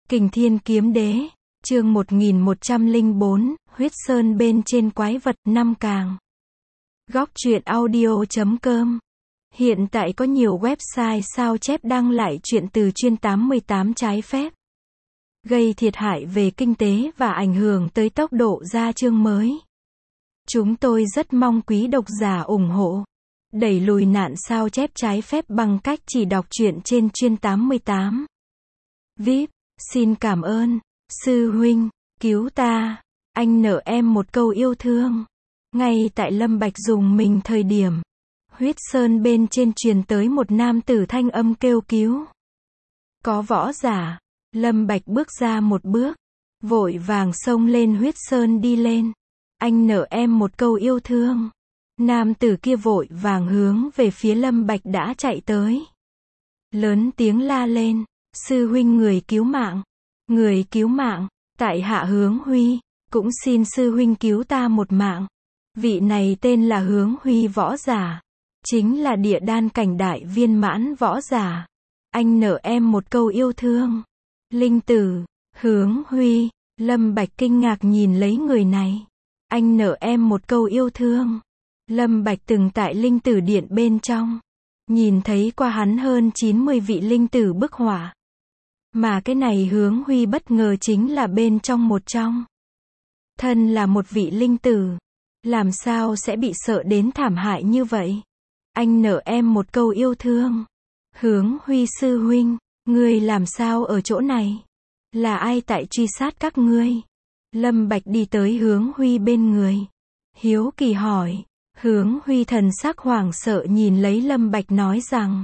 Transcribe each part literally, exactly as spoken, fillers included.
Kình Thiên Kiếm Đế, chương một nghìn một trăm lẻ bốn, huyết sơn bên trên quái vật, năm càng. Góc truyện audio chấm com. Hiện tại có nhiều website sao chép đăng lại truyện từ chuyên tám mươi tám trái phép, gây thiệt hại về kinh tế và ảnh hưởng tới tốc độ ra chương mới. Chúng tôi rất mong quý độc giả ủng hộ, đẩy lùi nạn sao chép trái phép bằng cách chỉ đọc truyện trên chuyên tám mươi tám. vê i pê, xin cảm ơn, sư huynh, cứu ta, anh nợ em một câu yêu thương. Ngay tại Lâm Bạch dùng mình thời điểm, huyết sơn bên trên truyền tới một nam tử thanh âm kêu cứu. Có võ giả, Lâm Bạch bước ra một bước, vội vàng xông lên huyết sơn đi lên. Anh nợ em một câu yêu thương. Nam tử kia vội vàng hướng về phía Lâm Bạch đã chạy tới, lớn tiếng la lên, sư huynh người cứu mạng, người cứu mạng, tại hạ Hướng Huy, cũng xin sư huynh cứu ta một mạng. Vị này tên là Hướng Huy võ giả, chính là địa đan cảnh đại viên mãn võ giả. Anh nợ em một câu yêu thương. Linh tử, Hướng Huy, Lâm Bạch kinh ngạc nhìn lấy người này. Anh nợ em một câu yêu thương. Lâm Bạch từng tại linh tử điện bên trong, nhìn thấy qua hắn hơn chín mươi vị linh tử bức họa. Mà cái này Hướng Huy bất ngờ chính là bên trong một trong. Thân là một vị linh tử, làm sao sẽ bị sợ đến thảm hại như vậy? Anh nợ em một câu yêu thương. Hướng Huy sư huynh, ngươi làm sao ở chỗ này? Là ai tại truy sát các ngươi? Lâm Bạch đi tới Hướng Huy bên người, hiếu kỳ hỏi. Hướng Huy thần sắc hoảng sợ nhìn lấy Lâm Bạch nói rằng,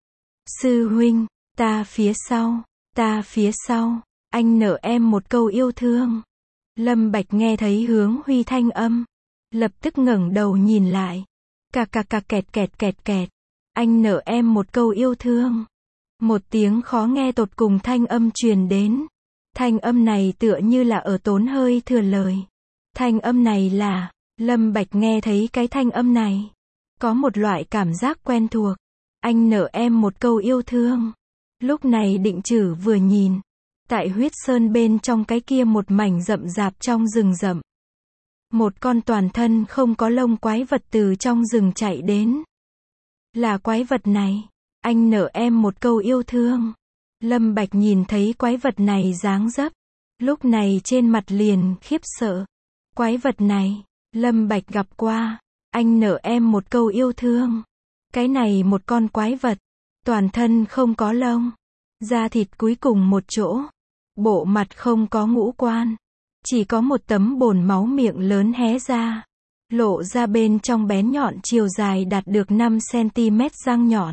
sư huynh, ta phía sau, ta phía sau, anh nợ em một câu yêu thương. Lâm Bạch nghe thấy Hướng Huy thanh âm, lập tức ngẩng đầu nhìn lại. Cà cà cà kẹt kẹt kẹt kẹt, anh nợ em một câu yêu thương. Một tiếng khó nghe tột cùng thanh âm truyền đến. Thanh âm này tựa như là ở tốn hơi thừa lời. Thanh âm này là, Lâm Bạch nghe thấy cái thanh âm này, có một loại cảm giác quen thuộc. Anh nợ em một câu yêu thương. Lúc này Định Trử vừa nhìn, tại huyết sơn bên trong cái kia một mảnh rậm rạp trong rừng rậm, một con toàn thân không có lông quái vật từ trong rừng chạy đến. Là quái vật này, anh nợ em một câu yêu thương. Lâm Bạch nhìn thấy quái vật này dáng dấp, lúc này trên mặt liền khiếp sợ. Quái vật này, Lâm Bạch gặp qua, anh nợ em một câu yêu thương. Cái này một con quái vật, toàn thân không có lông, da thịt cuối cùng một chỗ, bộ mặt không có ngũ quan, chỉ có một tấm bồn máu miệng lớn hé ra, lộ ra bên trong bén nhọn chiều dài đạt được năm xăng-ti-mét răng nhọn.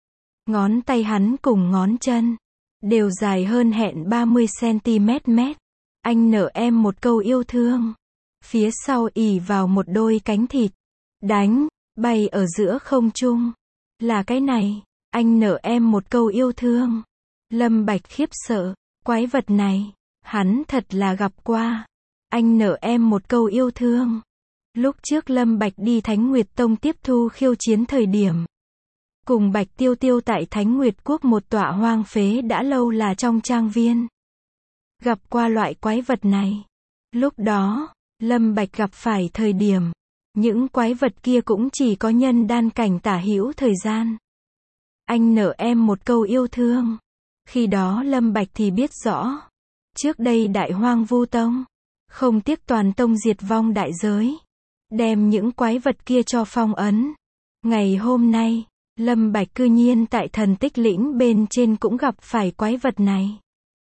Ngón tay hắn cùng ngón chân đều dài hơn hẹn ba mươi xăng-ti-mét mét. Anh nợ em một câu yêu thương. Phía sau ỉ vào một đôi cánh thịt, đánh, bay ở giữa không trung. Là cái này, anh nợ em một câu yêu thương. Lâm Bạch khiếp sợ, quái vật này, hắn thật là gặp qua. Anh nợ em một câu yêu thương. Lúc trước Lâm Bạch đi Thánh Nguyệt Tông tiếp thu khiêu chiến thời điểm, cùng Bạch Tiêu Tiêu tại Thánh Nguyệt Quốc một tọa hoang phế đã lâu là trong trang viên, gặp qua loại quái vật này. Lúc đó, Lâm Bạch gặp phải thời điểm, những quái vật kia cũng chỉ có nhân đan cảnh tả hữu thời gian. Anh nợ em một câu yêu thương. Khi đó Lâm Bạch thì biết rõ, trước đây Đại Hoang Vu Tông không tiếc toàn tông diệt vong đại giới, đem những quái vật kia cho phong ấn. Ngày hôm nay, Lâm Bạch cư nhiên tại Thần Tích Lĩnh bên trên cũng gặp phải quái vật này.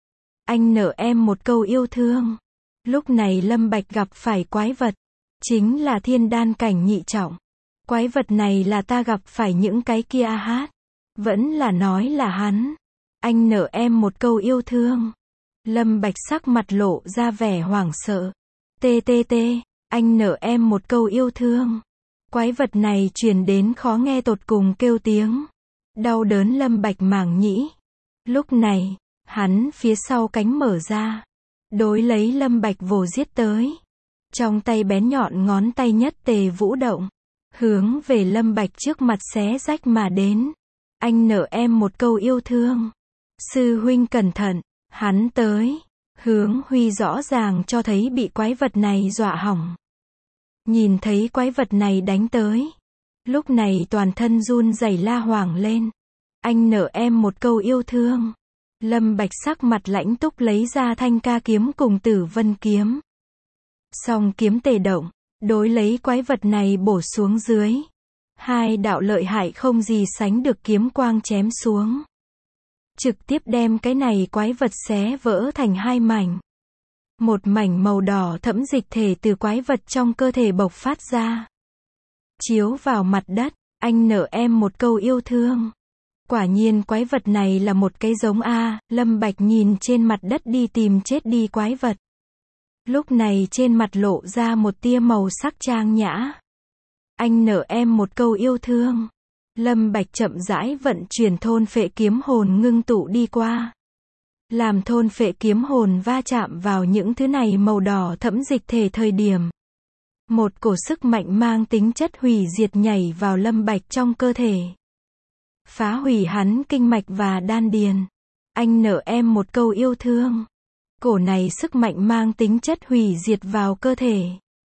Anh nợ em một câu yêu thương. Lúc này Lâm Bạch gặp phải quái vật, chính là thiên đan cảnh nhị trọng. Quái vật này là ta gặp phải những cái kia a hát. Vẫn là nói là hắn. Anh nợ em một câu yêu thương. Lâm Bạch sắc mặt lộ ra vẻ hoảng sợ. Tê tê tê, anh nợ em một câu yêu thương. Quái vật này truyền đến khó nghe tột cùng kêu tiếng. Đau đớn Lâm Bạch màng nhĩ. Lúc này, hắn phía sau cánh mở ra, đối lấy Lâm Bạch vồ giết tới. Trong tay bén nhọn ngón tay nhất tề vũ động, hướng về Lâm Bạch trước mặt xé rách mà đến. Anh nợ em một câu yêu thương. Sư huynh cẩn thận, Hắn tới. Hướng Huy rõ ràng cho thấy bị quái vật này dọa hỏng. Nhìn thấy quái vật này đánh tới. Lúc này toàn thân run rẩy la hoảng lên. Anh nợ em một câu yêu thương. Lâm Bạch sắc mặt lãnh túc lấy ra thanh ca kiếm cùng Tử Vân kiếm. Song kiếm tề động, đối lấy quái vật này bổ xuống dưới. Hai đạo lợi hại không gì sánh được kiếm quang chém xuống. Trực tiếp đem cái này quái vật xé vỡ thành hai mảnh. Một mảnh màu đỏ thẫm dịch thể từ quái vật trong cơ thể bộc phát ra. Chiếu vào mặt đất, anh nợ em một câu yêu thương. Quả nhiên quái vật này là một cái giống A, Lâm Bạch nhìn trên mặt đất đi tìm chết đi quái vật. Lúc này trên mặt lộ ra một tia màu sắc trang nhã. Anh nợ em một câu yêu thương. Lâm Bạch chậm rãi vận chuyển thôn phệ kiếm hồn ngưng tụ đi qua. Làm thôn phệ kiếm hồn va chạm vào những thứ này màu đỏ thẫm dịch thể thời điểm. Một cổ sức mạnh mang tính chất hủy diệt nhảy vào Lâm Bạch trong cơ thể. Phá hủy hắn kinh mạch và đan điền. Anh nợ em một câu yêu thương. Cổ này sức mạnh mang tính chất hủy diệt vào cơ thể.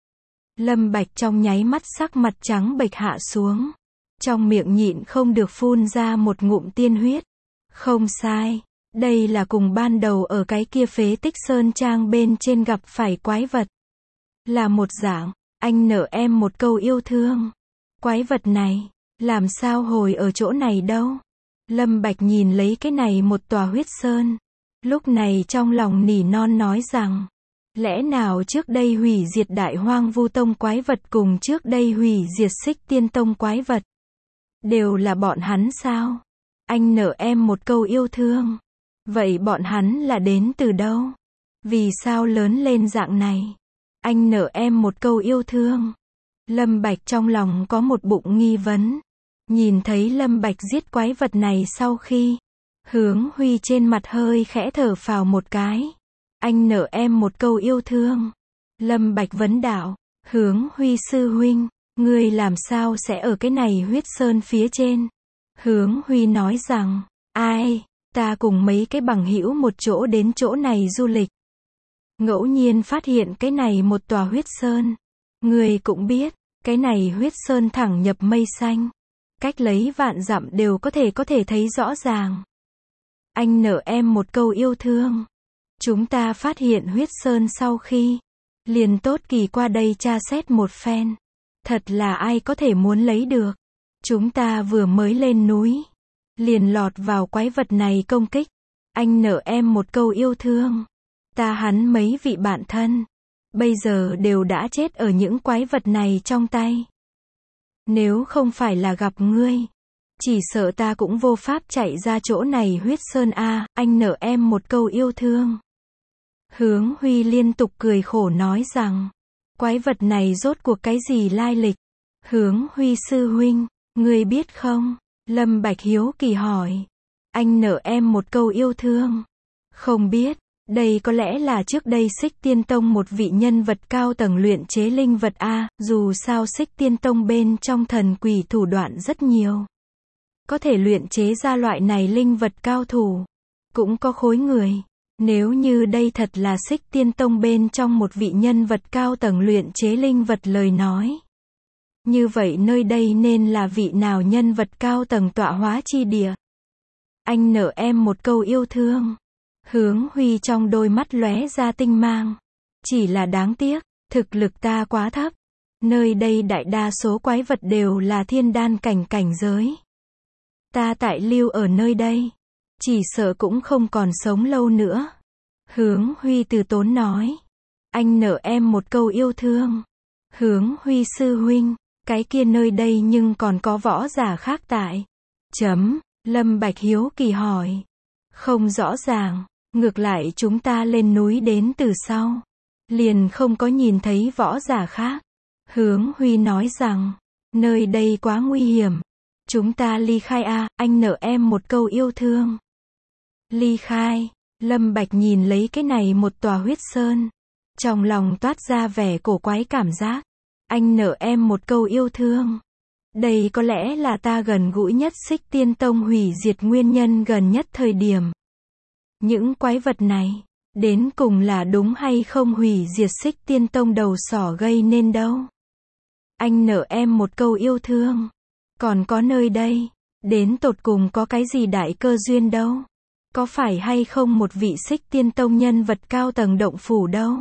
Lâm Bạch trong nháy mắt sắc mặt trắng bệch hạ xuống. Trong miệng nhịn không được phun ra một ngụm tiên huyết. Không sai. Đây là cùng ban đầu ở cái kia phế tích sơn trang bên trên gặp phải quái vật. Là một dạng. Anh nợ em một câu yêu thương. Quái vật này. Làm sao hồi ở chỗ này đâu. Lâm Bạch nhìn lấy cái này một tòa huyết sơn. Lúc này trong lòng nỉ non nói rằng. Lẽ nào trước đây hủy diệt Đại Hoang Vu Tông quái vật cùng trước đây hủy diệt Xích Tiên Tông quái vật. Đều là bọn hắn sao? Anh nợ em một câu yêu thương. Vậy bọn hắn là đến từ đâu? Vì sao lớn lên dạng này? Anh nợ em một câu yêu thương. Lâm Bạch trong lòng có một bụng nghi vấn. Nhìn thấy Lâm Bạch giết quái vật này sau khi. Hướng Huy trên mặt hơi khẽ thở phào một cái. Anh nợ em một câu yêu thương. Lâm Bạch vấn đạo. Hướng Huy sư huynh. Ngươi làm sao sẽ ở cái này huyết sơn phía trên? Hướng Huy nói rằng. Ai? Ta cùng mấy cái bằng hữu một chỗ đến chỗ này du lịch. Ngẫu nhiên phát hiện cái này một tòa huyết sơn. Ngươi cũng biết. Cái này huyết sơn thẳng nhập mây xanh. Cách lấy vạn dặm đều có thể có thể thấy rõ ràng. Anh nợ em một câu yêu thương. Chúng ta phát hiện huyết sơn sau khi. Liền tốt kỳ qua đây tra xét một phen. Thật là ai có thể muốn lấy được. Chúng ta vừa mới lên núi. Liền lọt vào quái vật này công kích. Anh nợ em một câu yêu thương. Ta hắn mấy vị bạn thân. Bây giờ đều đã chết ở những quái vật này trong tay. Nếu không phải là gặp ngươi. Chỉ sợ ta cũng vô pháp chạy ra chỗ này huyết sơn a. Anh nợ em một câu yêu thương. Hướng Huy liên tục cười khổ nói rằng. Quái vật này rốt cuộc cái gì lai lịch? Hướng Huy sư huynh. Ngươi biết không? Lâm Bạch hiếu kỳ hỏi. Anh nợ em một câu yêu thương. Không biết. Đây có lẽ là trước đây Xích Tiên Tông một vị nhân vật cao tầng luyện chế linh vật A, dù sao Xích Tiên Tông bên trong thần quỷ thủ đoạn rất nhiều. Có thể luyện chế ra loại này linh vật cao thủ. Cũng có khối người. Nếu như đây thật là Xích Tiên Tông bên trong một vị nhân vật cao tầng luyện chế linh vật lời nói. Như vậy nơi đây nên là vị nào nhân vật cao tầng tọa hóa chi địa. Anh nợ em một câu yêu thương. Hướng Huy trong đôi mắt lóe ra tinh mang. Chỉ là đáng tiếc, thực lực ta quá thấp. Nơi đây đại đa số quái vật đều là thiên đan cảnh cảnh giới. Ta tại lưu ở nơi đây. Chỉ sợ cũng không còn sống lâu nữa. Hướng Huy từ tốn nói. Anh nợ em một câu yêu thương. Hướng Huy sư huynh. Cái kia nơi đây nhưng còn có võ giả khác tại. Chấm. Lâm Bạch hiếu kỳ hỏi. Không rõ ràng. Ngược lại chúng ta lên núi đến từ sau. Liền không có nhìn thấy võ giả khác. Hướng Huy nói rằng. Nơi đây quá nguy hiểm. Chúng ta ly khai a. Anh nợ em một câu yêu thương. Ly khai. Lâm Bạch nhìn lấy cái này một tòa huyết sơn. Trong lòng toát ra vẻ cổ quái cảm giác. Anh nợ em một câu yêu thương. Đây có lẽ là ta gần gũi nhất Xích Tiên Tông hủy diệt nguyên nhân gần nhất thời điểm. Những quái vật này, đến cùng là đúng hay không hủy diệt Xích Tiên Tông đầu sỏ gây nên đâu. Anh nợ em một câu yêu thương. Còn có nơi đây, đến tột cùng có cái gì đại cơ duyên đâu. Có phải hay không một vị Xích Tiên Tông nhân vật cao tầng động phủ đâu.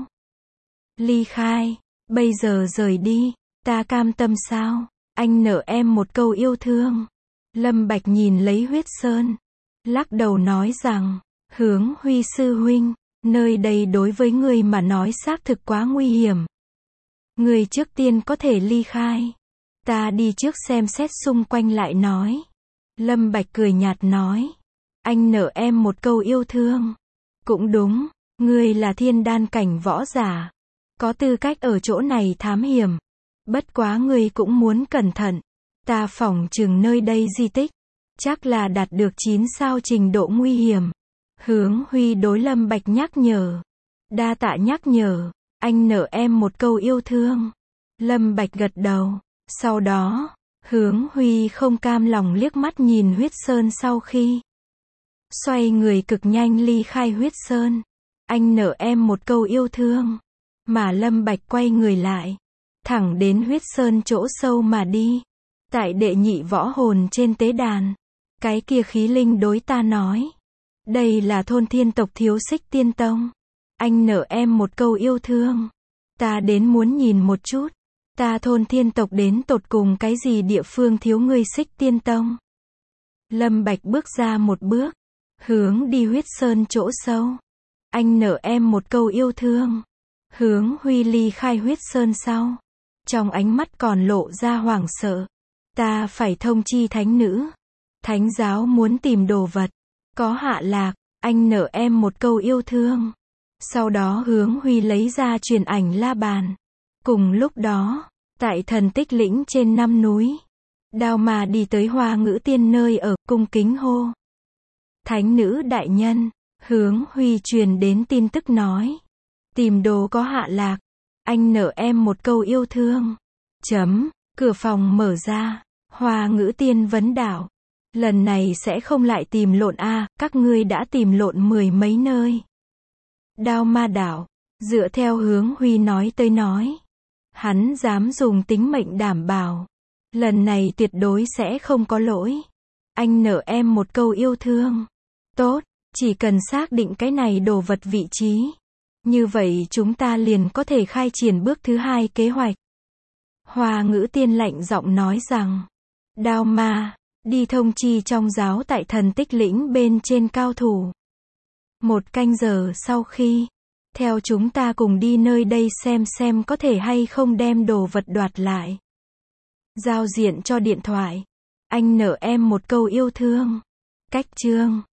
Ly khai, bây giờ rời đi, ta cam tâm sao? Anh nợ em một câu yêu thương. Lâm Bạch nhìn lấy Huyết Sơn, lắc đầu nói rằng, Hướng Huy sư huynh, nơi đây đối với ngươi mà nói xác thực quá nguy hiểm. Ngươi trước tiên có thể ly khai. Ta đi trước xem xét xung quanh lại nói. Lâm Bạch cười nhạt nói, anh nợ em một câu yêu thương. Cũng đúng, ngươi là thiên đan cảnh võ giả, có tư cách ở chỗ này thám hiểm. Bất quá ngươi cũng muốn cẩn thận. Ta phỏng chừng nơi đây di tích, chắc là đạt được chín sao trình độ nguy hiểm. Hướng Huy đối Lâm Bạch nhắc nhở. Đa tạ nhắc nhở, anh nợ em một câu yêu thương. Lâm Bạch gật đầu. Sau đó, Hướng Huy không cam lòng liếc mắt nhìn Huyết Sơn sau khi xoay người cực nhanh ly khai Huyết Sơn. Anh nợ em một câu yêu thương. Mà Lâm Bạch quay người lại, thẳng đến Huyết Sơn chỗ sâu mà đi. Tại đệ nhị võ hồn trên tế đàn, cái kia khí linh đối ta nói, đây là thôn thiên tộc thiếu Xích Tiên Tông. Anh nợ em một câu yêu thương. Ta đến muốn nhìn một chút, ta thôn thiên tộc đến tột cùng cái gì địa phương thiếu ngươi Xích Tiên Tông. Lâm Bạch bước ra một bước, hướng đi Huyết Sơn chỗ sâu. Anh nợ em một câu yêu thương. Hướng Huy ly khai Huyết Sơn sau, trong ánh mắt còn lộ ra hoảng sợ. Ta phải thông chi thánh nữ. Thánh giáo muốn tìm đồ vật, có hạ lạc, anh nợ em một câu yêu thương. Sau đó Hướng Huy lấy ra truyền ảnh la bàn. Cùng lúc đó, tại thần tích lĩnh trên năm núi, Đao Ma đi tới Hoa Ngữ Tiên nơi ở, cung kính hô. Thánh nữ đại nhân, Hướng Huy truyền đến tin tức nói, tìm đồ có hạ lạc, anh nợ em một câu yêu thương. Chấm, cửa phòng mở ra, Hoa Ngữ Tiên vấn đạo. Lần này sẽ không lại tìm lộn a, à, các ngươi đã tìm lộn mười mấy nơi. Đao Ma đảo, dựa theo Hướng Huy nói tới nói, hắn dám dùng tính mệnh đảm bảo, lần này tuyệt đối sẽ không có lỗi. Anh nợ em một câu yêu thương. Tốt, chỉ cần xác định cái này đồ vật vị trí, như vậy chúng ta liền có thể khai triển bước thứ hai kế hoạch. Hoa Ngữ Tiên lạnh giọng nói rằng, Đao Ma, đi thông chi trong giáo tại thần tích lĩnh bên trên cao thủ. Một canh giờ sau khi, theo chúng ta cùng đi nơi đây xem xem có thể hay không đem đồ vật đoạt lại. Giao diện cho điện thoại. Anh nợ em một câu yêu thương. Cách chương